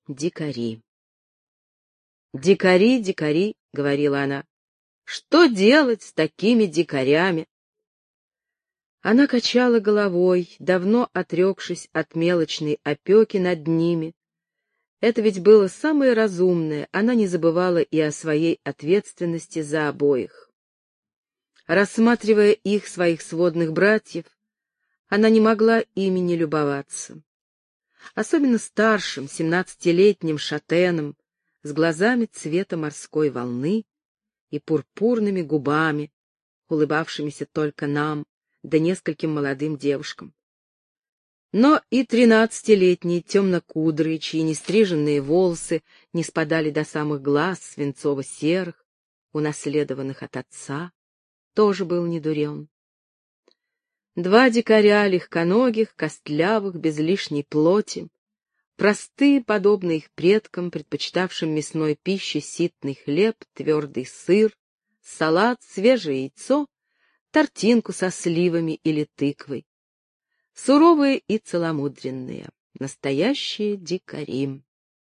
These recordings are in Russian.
Дикари. «Дикари, дикари», — говорила она, — «что делать с такими дикарями?» Она качала головой, давно отрекшись от мелочной опеки над ними. Это ведь было самое разумное, она не забывала и о своей ответственности за обоих. Рассматривая их, своих сводных братьев, она не могла ими не любоваться. Особенно старшим, 17-летним шатеном, с глазами цвета морской волны и пурпурными губами, улыбавшимися только нам, да нескольким молодым девушкам. Но и 13-летние темнокудрые, чьи нестриженные волосы не спадали до самых глаз свинцово-серых, унаследованных от отца, тоже был недурен. Два дикаря легконогих, костлявых, без лишней плоти, простые, подобно их предкам, предпочитавшим мясной пище ситный хлеб, твердый сыр, салат, свежее яйцо, тортинку со сливами или тыквой. Суровые и целомудренные, настоящие дикари.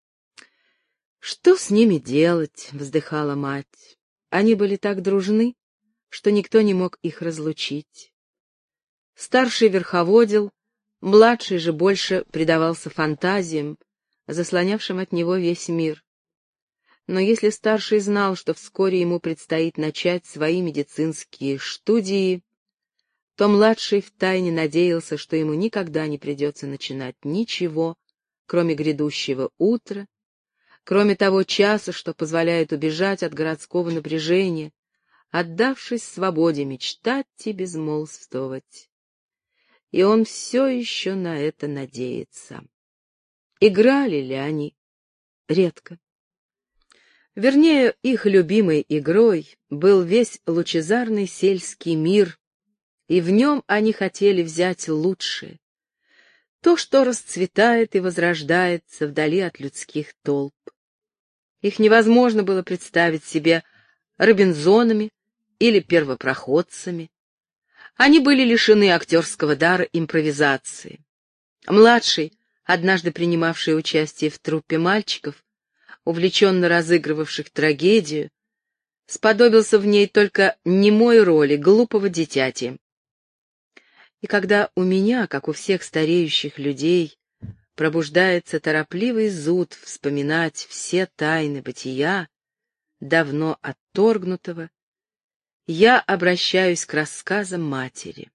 «Что с ними делать?» — вздыхала мать. «Они были так дружны, что никто не мог их разлучить. Старший верховодил, младший же больше предавался фантазиям, заслонявшим от него весь мир. Но если старший знал, что вскоре ему предстоит начать свои медицинские студии, то младший втайне надеялся, что ему никогда не придется начинать ничего, кроме грядущего утра, кроме того часа, что позволяет убежать от городского напряжения, отдавшись свободе мечтать и безмолвствовать. И он все еще на это надеется. Играли ли они? Редко. Вернее, их любимой игрой был весь лучезарный сельский мир, и в нем они хотели взять лучшее, то, что расцветает и возрождается вдали от людских толп. Их невозможно было представить себе Робинзонами или первопроходцами. Они были лишены актерского дара импровизации. Младший, однажды принимавший участие в труппе мальчиков, увлеченно разыгрывавших трагедию, сподобился в ней только немой роли глупого дитяти. И когда у меня, как у всех стареющих людей, пробуждается торопливый зуд вспоминать все тайны бытия, давно отторгнутого, я обращаюсь к рассказам матери.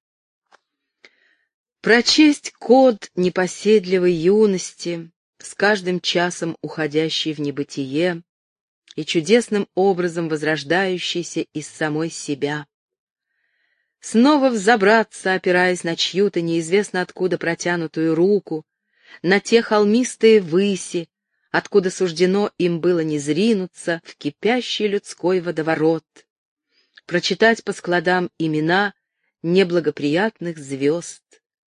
Прочесть код непоседливой юности, с каждым часом уходящей в небытие и чудесным образом возрождающейся из самой себя. Снова взобраться, опираясь на чью-то неизвестно откуда протянутую руку, на те холмистые выси, откуда суждено им было низринуться в кипящий людской водоворот, прочитать по складам имена неблагоприятных звезд.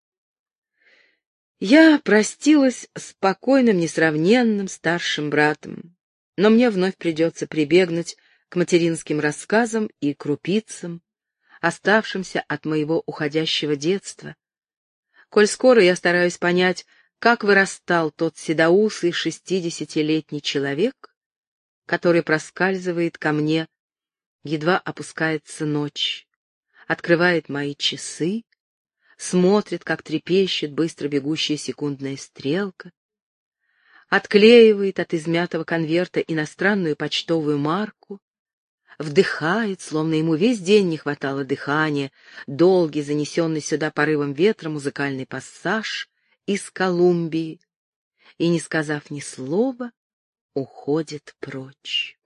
Я простилась с покойным несравненным старшим братом, но мне вновь придется прибегнуть к материнским рассказам и крупицам, оставшимся от моего уходящего детства. Коль скоро я стараюсь понять, как вырастал тот седоусый 60-летний человек, который проскальзывает ко мне, едва опускается ночь, открывает мои часы, смотрит, как трепещет быстро бегущая секундная стрелка, отклеивает от измятого конверта иностранную почтовую марку, вдыхает, словно ему весь день не хватало дыхания, долгий, занесенный сюда порывом ветра музыкальный пассаж из Колумбии, и, не сказав ни слова, уходит прочь.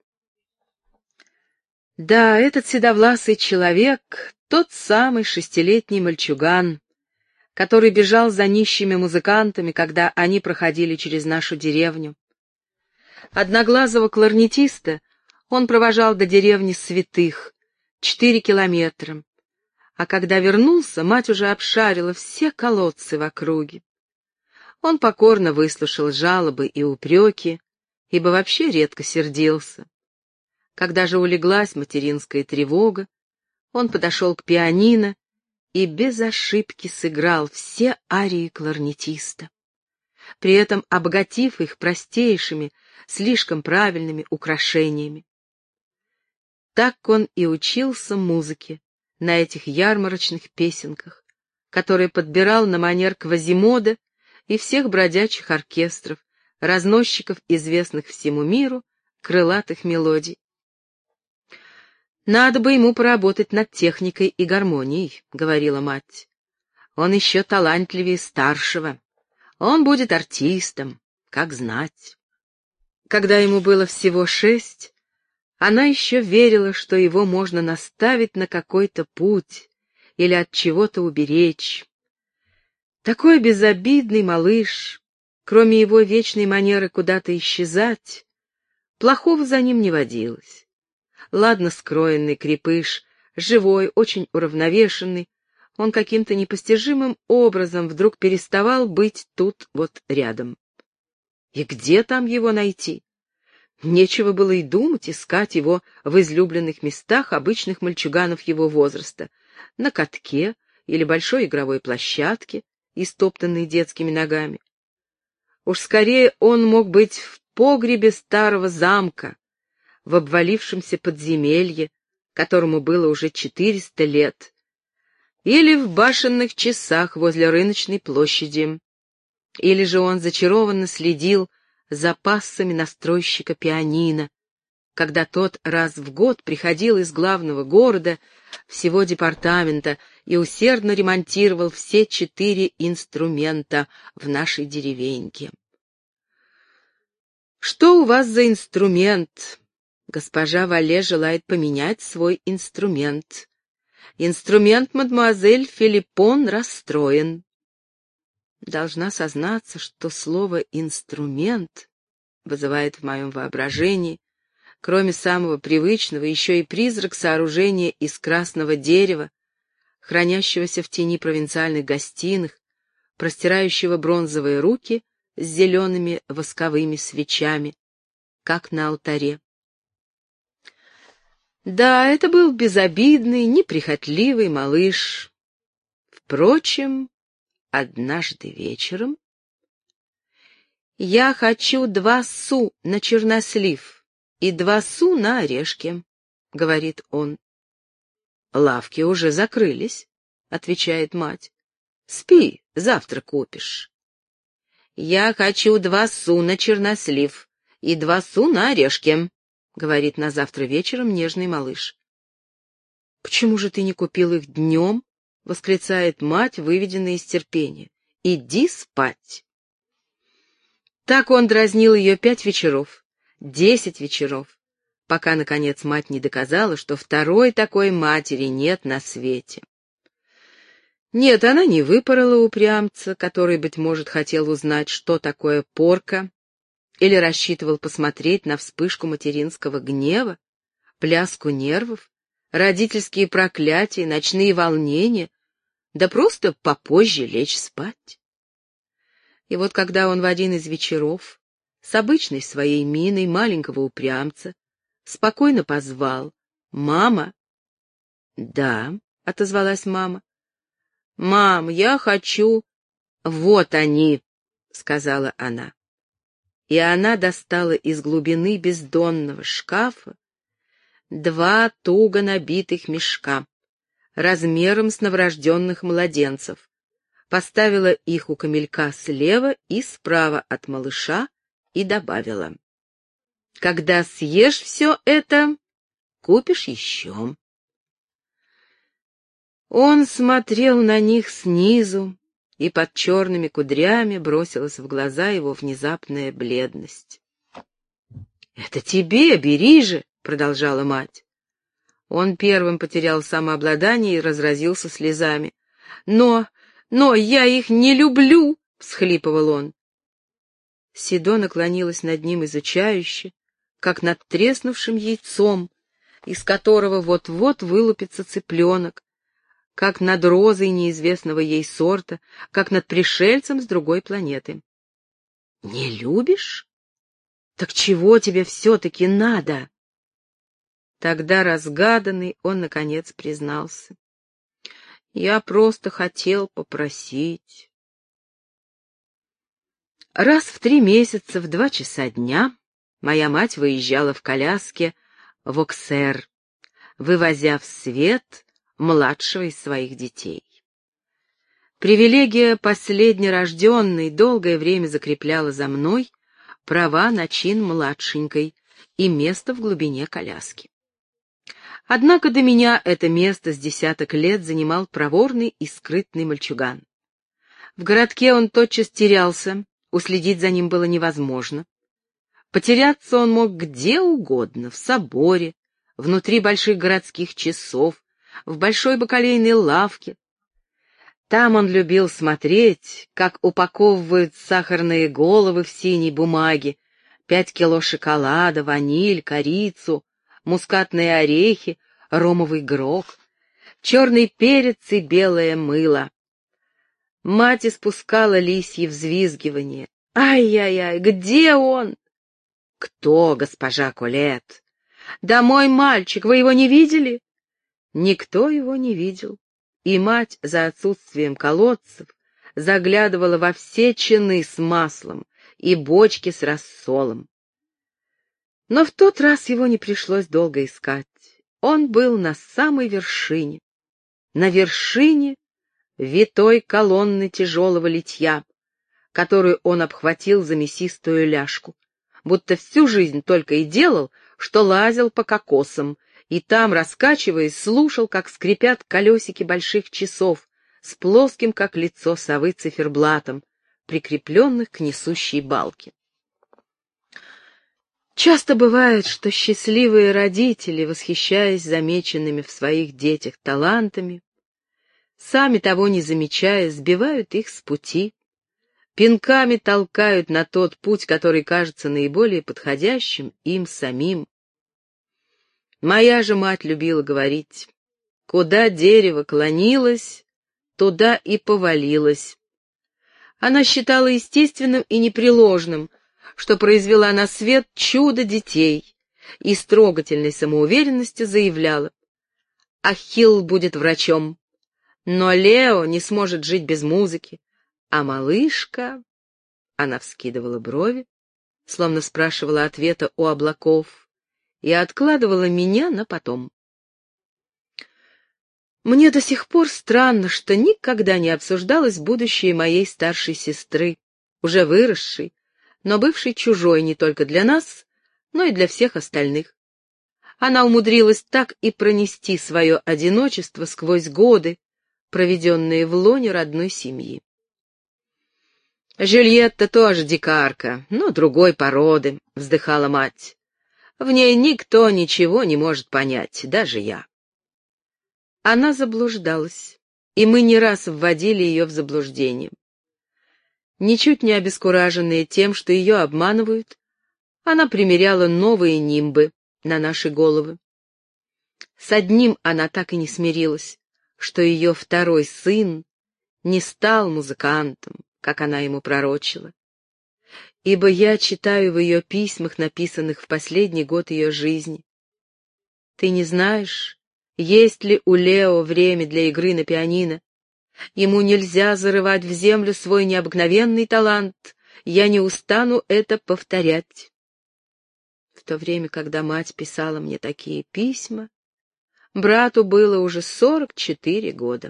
Да, этот седовласый человек — тот самый 6-летний мальчуган, который бежал за нищими музыкантами, когда они проходили через нашу деревню. Одноглазого кларнетиста он провожал до деревни Святых, 4 километра, а когда вернулся, мать уже обшарила все колодцы в округе. Он покорно выслушал жалобы и упреки, ибо вообще редко сердился. Когда же улеглась материнская тревога, он подошел к пианино и без ошибки сыграл все арии кларнетиста. при этом обогатив их простейшими, слишком правильными украшениями. Так он и учился музыке на этих ярмарочных песенках, которые подбирал на манер Квазимода и всех бродячих оркестров, разносчиков известных всему миру крылатых мелодий. «Надо бы ему поработать над техникой и гармонией», — говорила мать. «Он еще талантливее старшего. Он будет артистом, как знать». Когда ему было всего 6, она еще верила, что его можно наставить на какой-то путь или от чего-то уберечь. Такой безобидный малыш, кроме его вечной манеры куда-то исчезать, плохого за ним не водилось. Ладно скроенный крепыш, живой, очень уравновешенный, он каким-то непостижимым образом вдруг переставал быть тут вот рядом. И где там его найти? Нечего было и думать искать его в излюбленных местах обычных мальчуганов его возраста, на катке или большой игровой площадке, истоптанной детскими ногами. Уж скорее он мог быть в погребе старого замка, в обвалившемся подземелье, которому было уже 400 лет, или в башенных часах возле рыночной площади, или же он зачарованно следил за пассами настройщика пианино, когда тот раз в год приходил из главного города, всего департамента, и усердно ремонтировал все 4 инструмента в нашей деревеньке. «Что у вас за инструмент?» «Госпожа Вале желает поменять свой инструмент. Инструмент мадемуазель Филиппон расстроен». Должна сознаться, что слово «инструмент» вызывает в моем воображении, кроме самого привычного, еще и призрак сооружения из красного дерева, хранящегося в тени провинциальных гостиных, простирающего бронзовые руки с зелеными восковыми свечами, как на алтаре. Да, это был безобидный, неприхотливый малыш. Впрочем, однажды вечером: «Я хочу 2 су на чернослив и 2 су на орешки», — говорит он. «Лавки уже закрылись», — отвечает мать. «Спи, завтра купишь». «Я хочу 2 су на чернослив и 2 су на орешки», — говорит на завтра вечером нежный малыш. «Почему же ты не купил их днем?» — восклицает мать, выведенная из терпения. «Иди спать». Так он дразнил ее 5 вечеров, 10 вечеров, пока, наконец, мать не доказала, что второй такой матери нет на свете. Нет, она не выпорола упрямца, который, быть может, хотел узнать, что такое порка, или рассчитывал посмотреть на вспышку материнского гнева, пляску нервов, родительские проклятия, ночные волнения, да просто попозже лечь спать. И вот когда он в один из вечеров с обычной своей миной маленького упрямца спокойно позвал: «Мама!» «Да», — отозвалась мама. «Мам, я хочу...» «Вот они», — сказала она. И она достала из глубины бездонного шкафа 2 туго набитых мешка, размером с новорожденных младенцев, поставила их у камелька слева и справа от малыша и добавила: «Когда съешь все это, купишь еще». Он смотрел на них снизу, и под черными кудрями бросилась в глаза его внезапная бледность. «Это тебе, бери же!» — продолжала мать. Он первым потерял самообладание и разразился слезами. «Но я их не люблю!» — всхлипывал он. Сидо наклонилась над ним изучающе, как над треснувшим яйцом, из которого вот-вот вылупится цыпленок, как над розой неизвестного ей сорта, как над пришельцем с другой планеты. «Не любишь? Так чего тебе все-таки надо?» Тогда, разгаданный, он, наконец, признался: «Я просто хотел попросить». Раз в 3 месяца в 2 часа дня моя мать выезжала в коляске в Оксер, вывозя в свет младшего из своих детей. Привилегия последнерожденной долгое время закрепляла за мной права на чин младшенькой и место в глубине коляски. Однако до меня это место с десяток лет занимал проворный и скрытный мальчуган. В городке он тотчас терялся, уследить за ним было невозможно. Потеряться он мог где угодно, в соборе, внутри больших городских часов, в большой бакалейной лавке. Там он любил смотреть, как упаковывают сахарные головы в синей бумаге, 5 кило шоколада, ваниль, корицу, мускатные орехи, ромовый грог, черный перец и белое мыло. Мать испускала лисьи взвизгивания. «Ай-яй-яй, где он?» «Кто, госпожа Колет?» «Да мой мальчик, вы его не видели?» Никто его не видел, и мать за отсутствием колодцев заглядывала во все чаны с маслом и бочки с рассолом. Но в тот раз его не пришлось долго искать. Он был на самой вершине, на вершине витой колонны тяжелого литья, которую он обхватил за мясистую ляжку, будто всю жизнь только и делал, что лазил по кокосам, и там, раскачиваясь, слушал, как скрипят колесики больших часов с плоским, как лицо совы, циферблатом, прикрепленных к несущей балке. Часто бывает, что счастливые родители, восхищаясь замеченными в своих детях талантами, сами того не замечая, сбивают их с пути, пинками толкают на тот путь, который кажется наиболее подходящим им самим. Моя же мать любила говорить: «Куда дерево клонилось, туда и повалилось». Она считала естественным и непреложным, что произвела на свет чудо детей, и с трогательной самоуверенностью заявляла: «Ахилл будет врачом, но Лео не сможет жить без музыки, а малышка...» Она вскидывала брови, словно спрашивала ответа у облаков, и откладывала меня на потом. Мне до сих пор странно, что никогда не обсуждалось будущее моей старшей сестры, уже выросшей, но бывшей чужой не только для нас, но и для всех остальных. Она умудрилась так и пронести свое одиночество сквозь годы, проведенные в лоне родной семьи. «Жюльетта тоже дикарка, но другой породы», — вздыхала мать. «В ней никто ничего не может понять, даже я». Она заблуждалась, и мы не раз вводили ее в заблуждение. Ничуть не обескураженная тем, что ее обманывают, она примеряла новые нимбы на наши головы. С одним она так и не смирилась, что ее второй сын не стал музыкантом, как она ему пророчила. Ибо я читаю в ее письмах, написанных в последний год ее жизни: «Ты не знаешь, есть ли у Лео время для игры на пианино? Ему нельзя зарывать в землю свой необыкновенный талант. Я не устану это повторять». В то время, когда мать писала мне такие письма, брату было уже 44 года.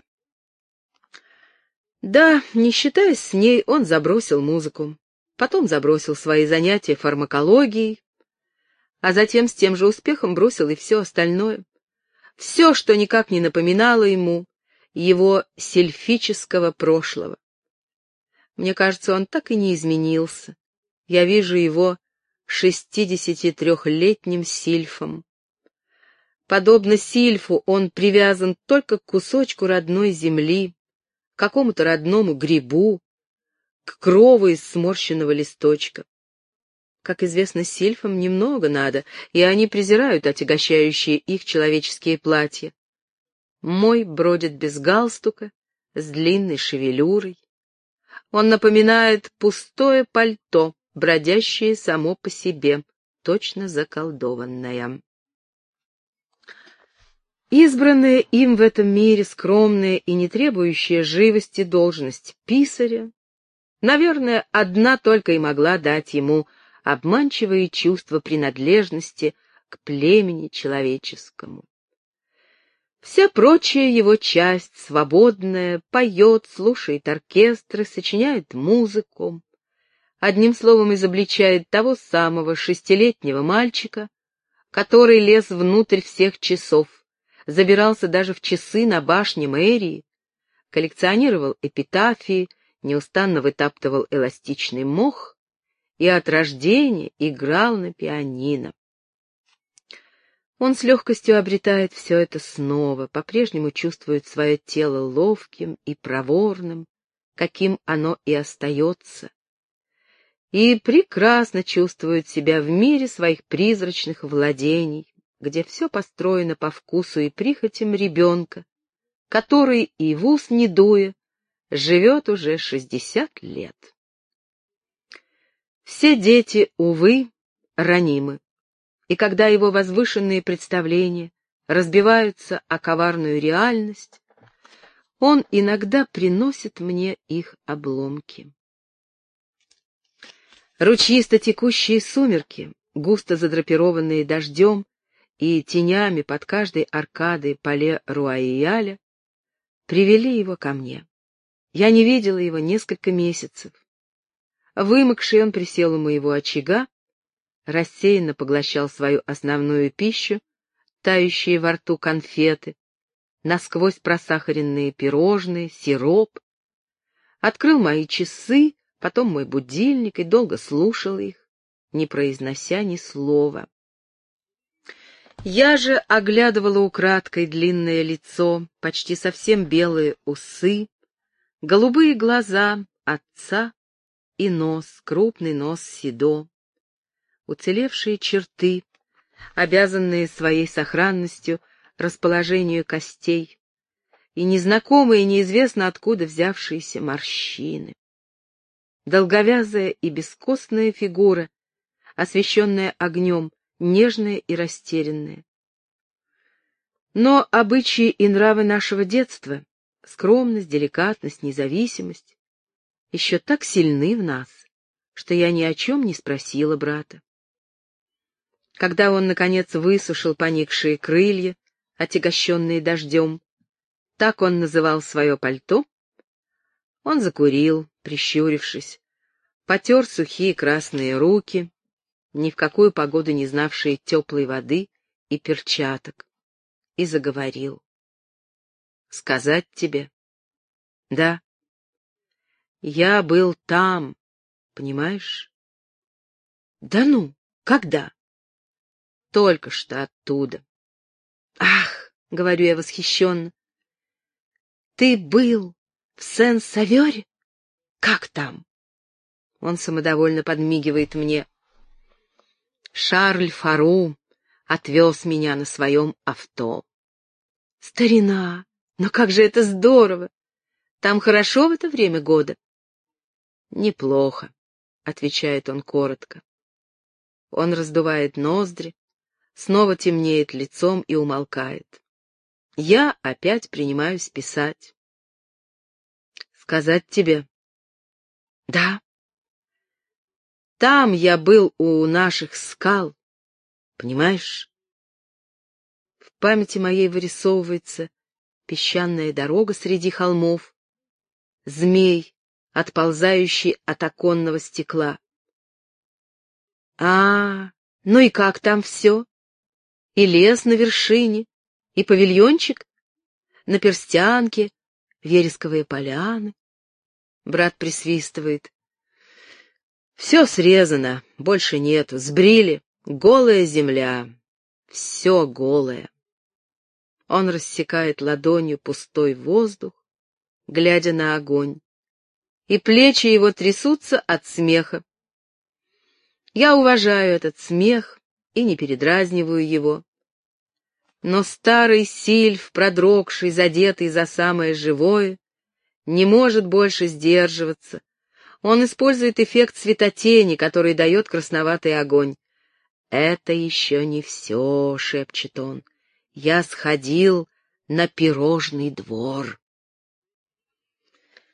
Да, не считаясь с ней, он забросил музыку, потом забросил свои занятия фармакологией, а затем с тем же успехом бросил и все остальное. Все, что никак не напоминало ему его сельфического прошлого. Мне кажется, он так и не изменился. Я вижу его 63-летним сильфом. Подобно сильфу, он привязан только к кусочку родной земли, к какому-то родному грибу, к крову из сморщенного листочка. Как известно, сильфам немного надо, и они презирают отягощающие их человеческие платья. Мой бродит без галстука, с длинной шевелюрой. Он напоминает пустое пальто, бродящее само по себе, точно заколдованное. Избранная им в этом мире скромная и не требующая живости должность писаря Наверное, одна только и могла дать ему обманчивые чувства принадлежности к племени человеческому. Вся прочая его часть, свободная, поет, слушает оркестры, сочиняет музыку. Одним словом, изобличает того самого 6-летнего мальчика, который лез внутрь всех часов, забирался даже в часы на башне мэрии, коллекционировал эпитафии, неустанно вытаптывал эластичный мох и от рождения играл на пианино. Он с легкостью обретает все это снова, по-прежнему чувствует свое тело ловким и проворным, каким оно и остается, и прекрасно чувствует себя в мире своих призрачных владений, где все построено по вкусу и прихотям ребенка, который, и в ус не дуя, живет уже 60 лет. Все дети, увы, ранимы, и когда его возвышенные представления разбиваются о коварную реальность, он иногда приносит мне их обломки. Ручьисто текущие сумерки, густо задрапированные дождем и тенями под каждой аркадой Пале-Руайяля, привели его ко мне. Я не видела его несколько месяцев. Вымокший он присел у моего очага, рассеянно поглощал свою основную пищу, тающие во рту конфеты, насквозь просахаренные пирожные, сироп, открыл мои часы, потом мой будильник и долго слушал их, не произнося ни слова. Я же оглядывала украдкой длинное лицо, почти совсем белые усы, голубые глаза отца и нос, крупный нос Сидо, уцелевшие черты, обязанные своей сохранностью расположению костей, и незнакомые, неизвестно откуда взявшиеся морщины. Долговязая и бескостная фигура, освещенная огнем, нежная и растерянная. Но обычаи и нравы нашего детства, скромность, деликатность, независимость, еще так сильны в нас, что я ни о чем не спросила брата. Когда он, наконец, высушил поникшие крылья, отягощенные дождем, так он называл свое пальто, он закурил, прищурившись, потер сухие красные руки, ни в какую погоду не знавшие теплой воды и перчаток, и заговорил. «Сказать тебе?» «Да. Я был там, понимаешь?» «Да ну, когда?» «Только что оттуда». «Ах!» — говорю я восхищенно. «Ты был в Сен-Савере? Как там?» Он самодовольно подмигивает мне. «Шарль Фару отвез меня на своем авто». «Старина! Но как же это здорово! Там хорошо в это время года?» «Неплохо», — отвечает он коротко. Он раздувает ноздри, снова темнеет лицом и умолкает. Я опять принимаюсь писать. «Сказать тебе?» «Да». «Там я был у наших скал, понимаешь?» В памяти моей вырисовывается песчаная дорога среди холмов, змей, отползающий от оконного стекла. Ну и как там все? И лес на вершине, и павильончик, наперстянки, вересковые поляны. Брат присвистывает. Все срезано, больше нету, сбрили, голая земля, все голое. Он рассекает ладонью пустой воздух, глядя на огонь, и плечи его трясутся от смеха. Я уважаю этот смех и не передразниваю его. Но старый сильф, продрогший, задетый за самое живое, не может больше сдерживаться. Он использует эффект светотени, который дает красноватый огонь. «Это еще не все», — шепчет он. «Я сходил на пирожный двор».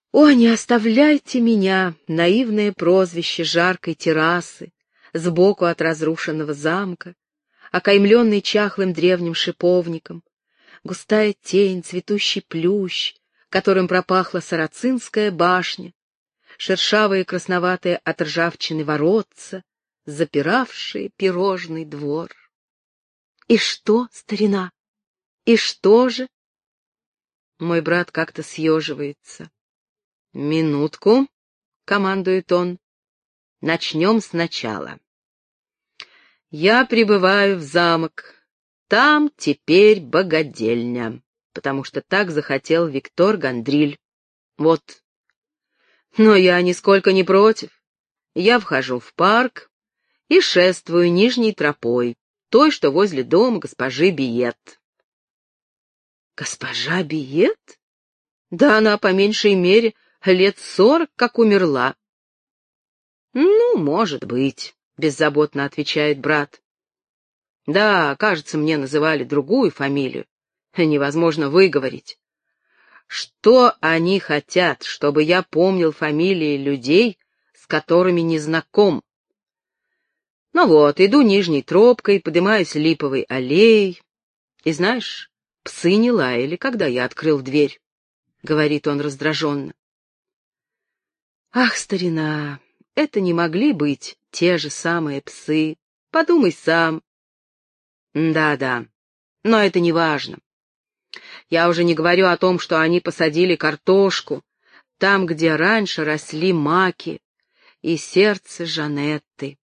О, не оставляйте меня, наивное прозвище жаркой террасы, сбоку от разрушенного замка, окаймленный чахлым древним шиповником, густая тень, цветущий плющ, которым пропахла Сарацинская башня, шершавые красноватые от ржавчины воротца, запиравшие пирожный двор. И что, старина? И что же? Мой брат как-то съеживается. «Минутку», — командует он, — «начнем сначала. Я прибываю в замок. Там теперь богадельня, потому что так захотел Виктор Гандриль. Вот. Но я нисколько не против. Я вхожу в парк и шествую нижней тропой, той, что возле дома госпожи Биет». «Госпожа Биет? Да она, по меньшей мере, лет 40, как умерла». «Ну, может быть», — беззаботно отвечает брат. «Да, кажется, мне называли другую фамилию. Невозможно выговорить. Что они хотят, чтобы я помнил фамилии людей, с которыми не знаком? Ну вот, иду нижней тропкой, поднимаюсь липовой аллеей. И знаешь, псы не лаяли, когда я открыл дверь», — говорит он раздраженно. «Ах, старина, это не могли быть те же самые псы. Подумай сам». «Да-да, но это не важно. Я уже не говорю о том, что они посадили картошку, там, где раньше росли маки, и сердце Жанетты.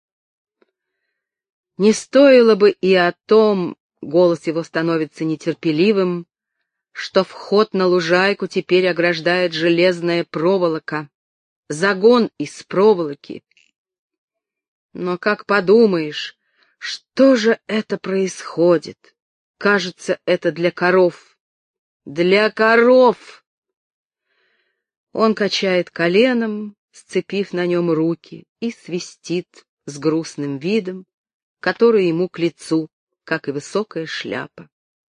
Не стоило бы и о том, голос его становится нетерпеливым, что вход на лужайку теперь ограждает железная проволока, загон из проволоки. Но как подумаешь, что же это происходит? Кажется, это для коров. Для коров! Он качает коленом, сцепив на нем руки, и свистит с грустным видом, который ему к лицу, как и высокая шляпа.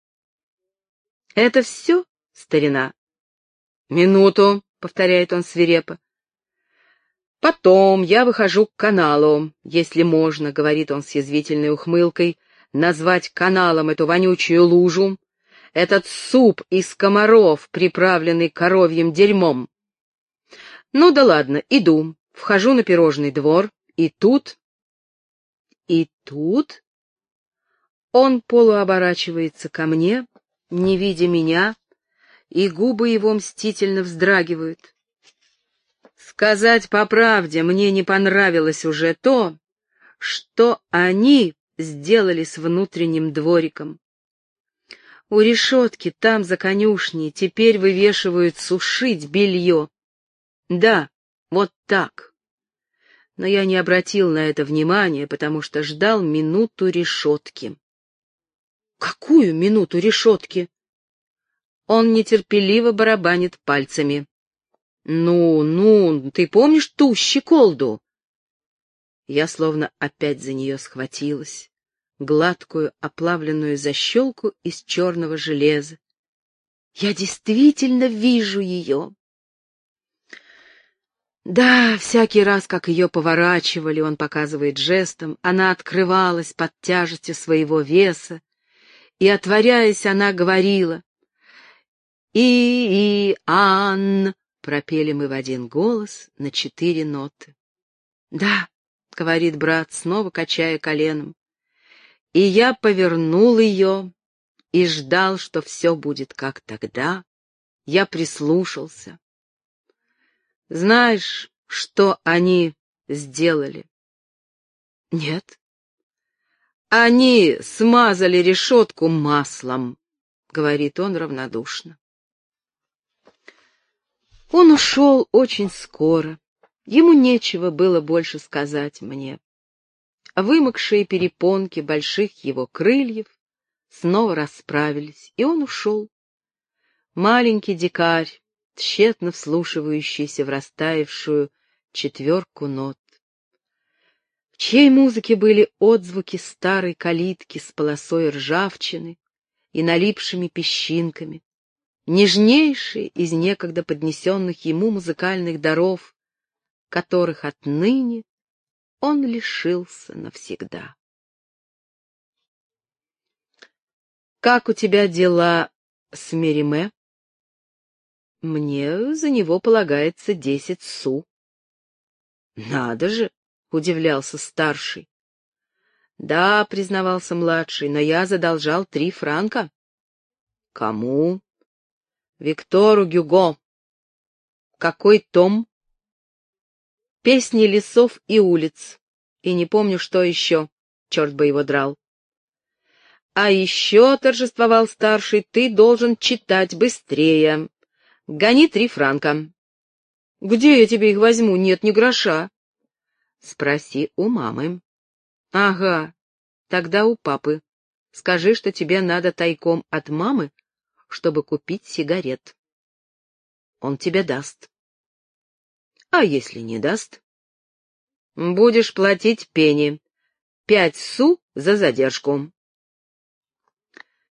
«Это все, старина?» «Минуту», — повторяет он свирепо. «Потом я выхожу к каналу, если можно», — говорит он с язвительной ухмылкой, «назвать каналом эту вонючую лужу, этот суп из комаров, приправленный коровьим дерьмом. Ну да ладно, иду, вхожу на пирожный двор, и тут...» И тут он полуоборачивается ко мне, не видя меня, и губы его мстительно вздрагивают. Сказать по правде, мне не понравилось уже то, что они сделали с внутренним двориком. У решетки, там за конюшней, теперь вывешивают сушить белье. Да, вот так. Но я не обратил на это внимания, потому что ждал минуту решетки. Какую минуту решетки? Он нетерпеливо барабанит пальцами. Ну, ты помнишь ту щеколду? Я словно опять за нее схватилась, гладкую оплавленную защелку из черного железа. Я действительно вижу ее. Да, всякий раз, как ее поворачивали, он показывает жестом, она открывалась под тяжестью своего веса, и, отворяясь, она говорила: «И-и-ан», — пропели мы в один голос на 4 ноты. «Да», — говорит брат, снова качая коленом, и я повернул ее и ждал, что все будет как тогда. Я прислушался. Знаешь, что они сделали? Нет. Они смазали решетку маслом, говорит он равнодушно. Он ушел очень скоро. Ему нечего было больше сказать мне. Вымокшие перепонки больших его крыльев снова расправились, и он ушел. Маленький дикарь, тщетно вслушивающийся в растаявшую 4 нот, в чьей музыке были отзвуки старой калитки с полосой ржавчины и налипшими песчинками, нежнейший из некогда поднесенных ему музыкальных даров, которых отныне он лишился навсегда. «Как у тебя дела с Мериме?» «Мне за него полагается 10 су». «Надо же!» — удивлялся старший. «Да», — признавался младший, — «но я задолжал 3 франка». «Кому?» «Виктору Гюго». «Какой том?» «Песни лесов и улиц». И не помню, что еще, черт бы его драл. «А еще, — торжествовал старший, — ты должен читать быстрее. Гони 3 франка». «Где я тебе их возьму? Нет ни гроша». «Спроси у мамы». «Ага, тогда у папы. Скажи, что тебе надо тайком от мамы, чтобы купить сигарет. Он тебе даст». «А если не даст?» «Будешь платить пенни. 5 су за задержку».